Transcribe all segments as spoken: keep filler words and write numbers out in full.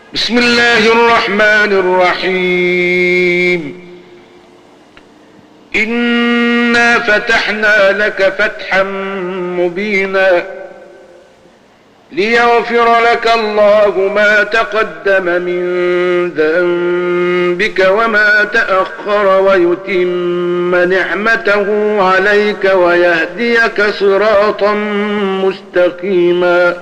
بسم الله الرحمن الرحيم. إنا فتحنا لك فتحا مبينا ليغفر لك الله ما تقدم من ذنبك وما تأخر ويتم نعمته عليك ويهديك صراطا مستقيما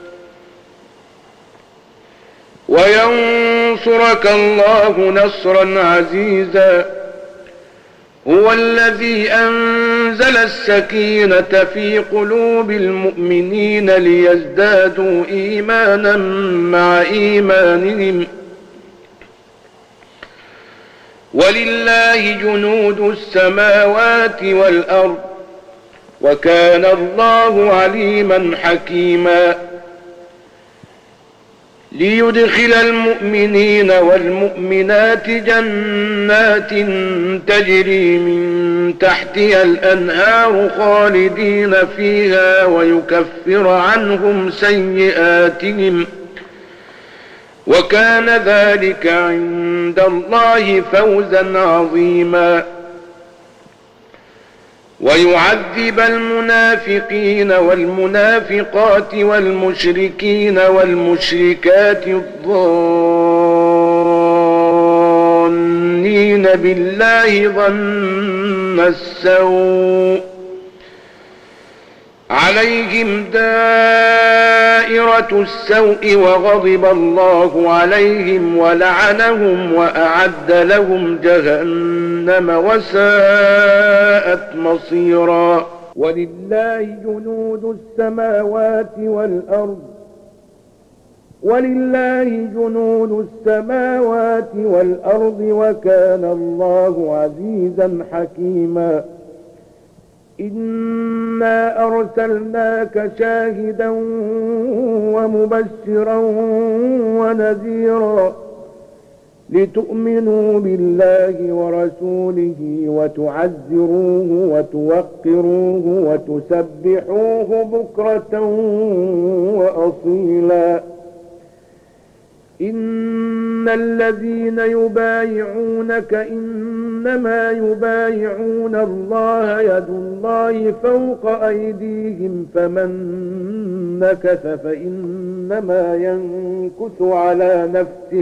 وينصرك الله نصرا عزيزا. هو الذي أنزل السكينة في قلوب المؤمنين ليزدادوا إيمانا مع إيمانهم ولله جنود السماوات والأرض وكان الله عليما حكيما. ليدخل المؤمنين والمؤمنات جنات تجري من تحتها الأنهار خالدين فيها ويكفر عنهم سيئاتهم وكان ذلك عند الله فوزا عظيما. ويعذب المنافقين والمنافقات والمشركين والمشركات الظانين بالله ظن السوء عليهم دائرة السوء وغضب الله عليهم ولعنهم وأعد لهم جهنم وساءت مصيرا. ولله جنود السماوات والأرض ولله جنود السماوات والأرض وكان الله عزيزا حكيما. إنا أرسلناك شاهدا ومبشرا ونذيرا لتؤمنوا بالله ورسوله وتعزروه وتوقروه وتسبحوه بكرة وأصيلا. إن الذين يبايعونك إنما يبايعون الله يد الله فوق أيديهم فمن نكث فإنما ينكث على نفسه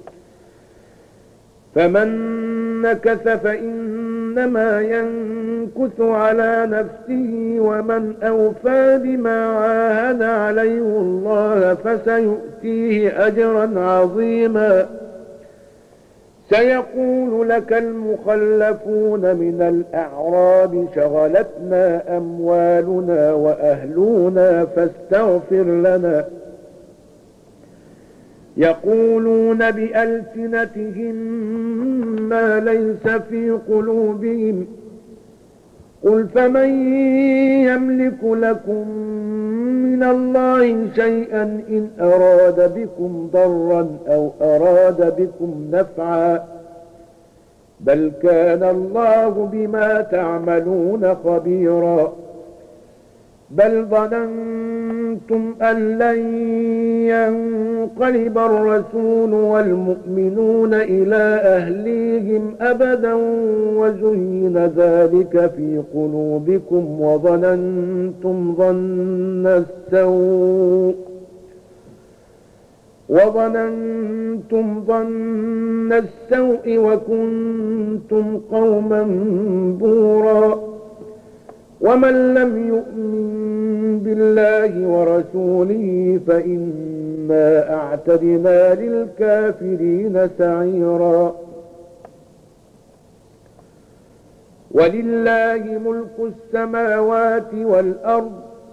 فمن نكث فإنما ينكث على نفسه ومن أوفى بما عاهد عليه الله فسيؤتيه أجرا عظيما. سيقول لك المخلفون من الأعراب شغلتنا أموالنا وأهلنا فاستغفر لنا. يقولون بألسنتهم ما ليس في قلوبهم قل فمن يملك لكم من الله شيئا إن أراد بكم ضرا أو أراد بكم نفعا بل كان الله بما تعملون خبيرا. بل ظننتم أن لن ينقلب الرسول والمؤمنون إلى أهليهم أبدا وزين ذلك في قلوبكم وظننتم ظن السوء وظننتم ظن السوء وكنتم قوما بورا. ومن لم يؤمن بالله ورسوله فإنا أعتدنا للكافرين سعيرا. ولله ملك السماوات والأرض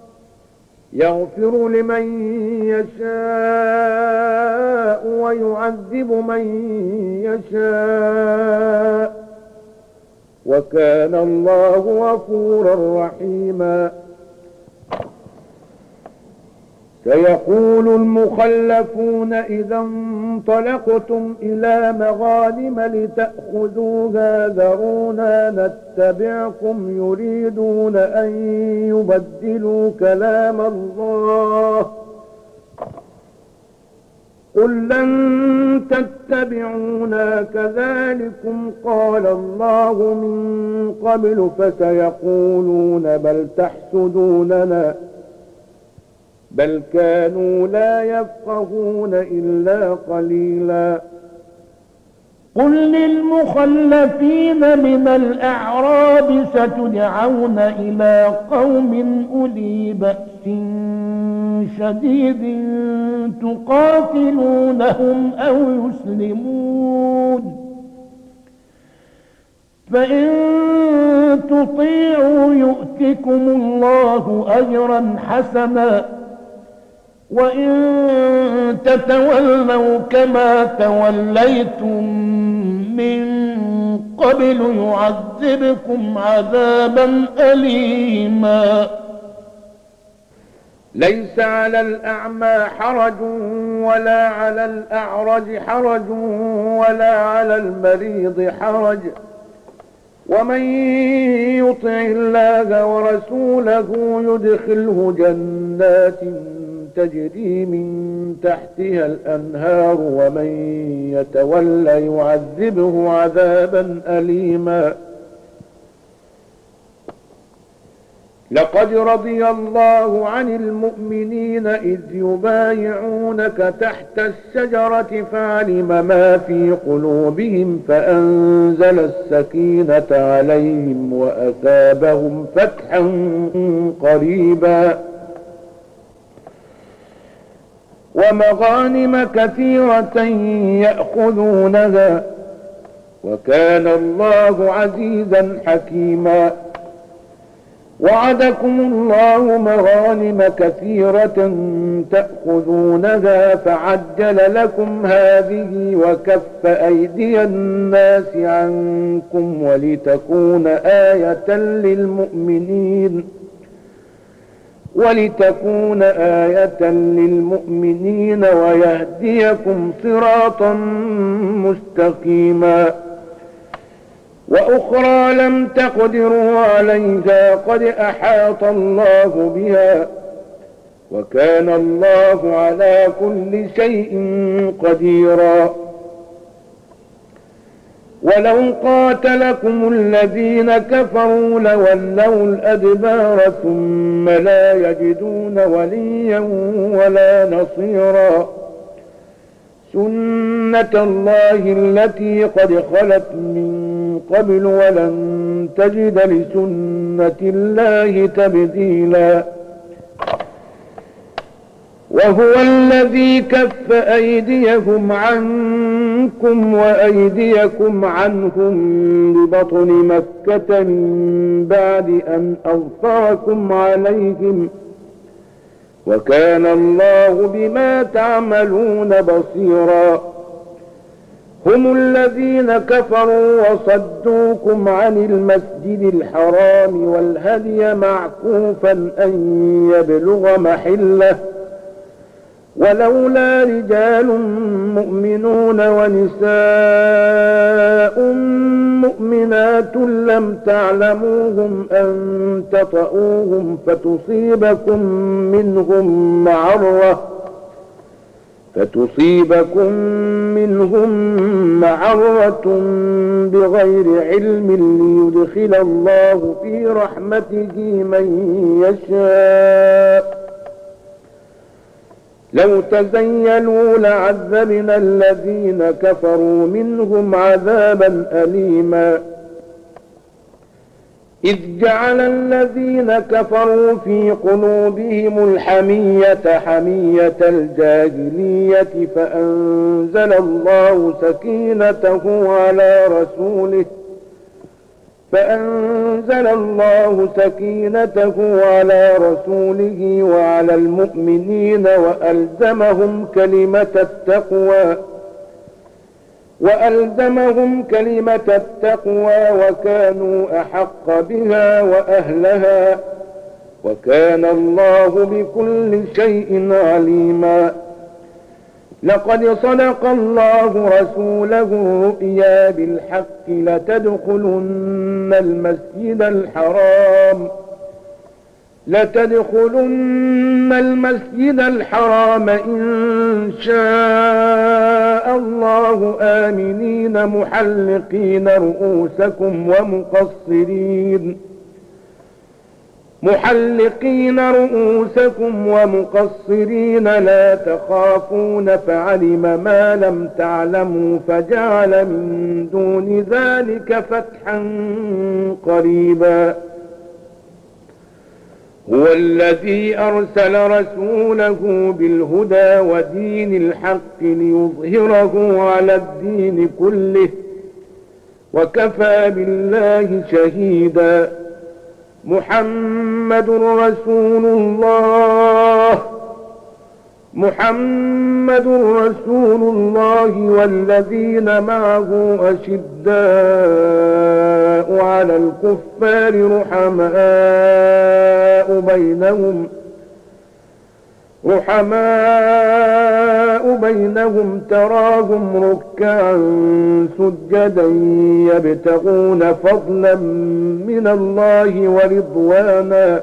يغفر لمن يشاء ويعذب من يشاء وكان الله غفورا رحيما. سيقول المخلفون إذا انطلقتم إلى مغانم لتأخذوها ذرونا نتبعكم يريدون أن يبدلوا كلام الله قل لن تتبعونا كذلكم قال الله من قبل فسيقولون بل تحسدوننا بل كانوا لا يفقهون إلا قليلا. قل للمخلفين من الأعراب ستدعون إلى قوم أولي بأس شديد تقاتلونهم أو يسلمون فإن تطيعوا يؤتكم الله أجرا حسنا وإن تتولوا كما توليتم من قبل يعذبكم عذابا أليما. ليس على الأعمى حرج ولا على الأعرج حرج ولا على المريض حرج ومن يطع الله ورسوله يدخله جنات تجري من تحتها الأنهار ومن يتولى يعذبه عذابا أليما. لقد رضي الله عن المؤمنين إذ يبايعونك تحت الشجرة فعلم ما في قلوبهم فأنزل السكينة عليهم وأثابهم فتحا قريبا ومغانم كثيرة يأخذونها وكان الله عزيزا حكيما. وعدكم الله مغانم كثيرة تأخذونها فعجل لكم هذه وكف أيدي الناس عنكم ولتكون آية للمؤمنين ولتكون آية للمؤمنين ويهديكم صراطا مستقيما. وأخرى لم تقدروا عليها قد أحاط الله بها وكان الله على كل شيء قديرا. ولو قاتلكم الذين كفروا لولوا الأدبار ثم لا يجدون وليا ولا نصيرا. سنة الله التي قد خلت من قبل ولن تجد لسنة الله تبديلا. وهو الذي كف أيديهم عنكم وأيديكم عنهم ببطن مكة من بعد أن أظفركم عليهم وكان الله بما تعملون بصيرا. هم الذين كفروا وصدوكم عن المسجد الحرام والهدي معكوفا أن يبلغ محله ولولا رجال مؤمنون ونساء مؤمنات لم تعلموهم أن تطؤوهم فتصيبكم منهم معرة فتصيبكم منهم معرة بغير علم ليدخل الله في رحمته من يشاء. لو تزيلوا لعذبنا الذين كفروا منهم عذابا أليما. إذ جعل الذين كفروا في قلوبهم الحمية حمية الجاهلية فأنزل الله سكينته على رسوله فأنزل الله سكينته على رسوله وعلى المؤمنين وألزمهم كلمة التقوى وألزمهم كلمة التقوى وكانوا أحق بها وأهلها وكان الله بكل شيء عليما. لقد صدق الله رسوله الرؤيا بالحق لتدخلن المسجد الحرام لتدخلن المسجد الحرام إن شاء الله آمنين محلقين رؤوسكم ومقصرين محلقين رؤوسكم ومقصرين لا تخافون فعلم ما لم تعلموا فجعل من دون ذلك فتحا قريبا. هو الذي أرسل رسوله بالهدى ودين الحق ليظهره على الدين كله وكفى بالله شهيدا. محمد رسول الله محمد رسول الله والذين معه أشداء على الكفار رحماء بينهم رحماء بينهم تراهم ركعا سجدا يبتغون فضلا من الله ورضوانا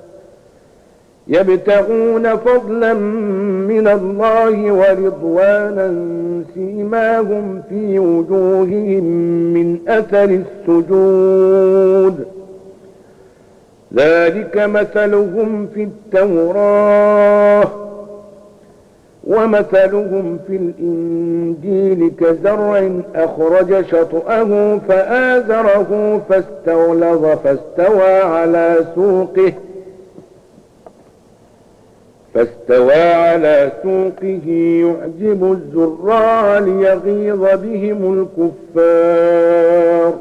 يبتغون فضلا من الله ورضوانا سيماهم في وجوههم من أثر السجود ذلك مثلهم في التوراة ومثلهم في الإنجيل كزرع أخرج شطأه فآزره فاستغلظ فاستوى على سوقه فاستوى على سوقه يعجب الزراع ليغيظ بهم الكفار.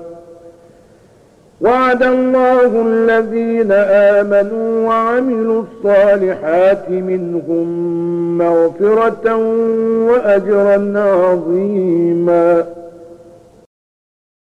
وعد الله الذين آمنوا وعملوا الصالحات منهم مغفرة وأجرا عظيما.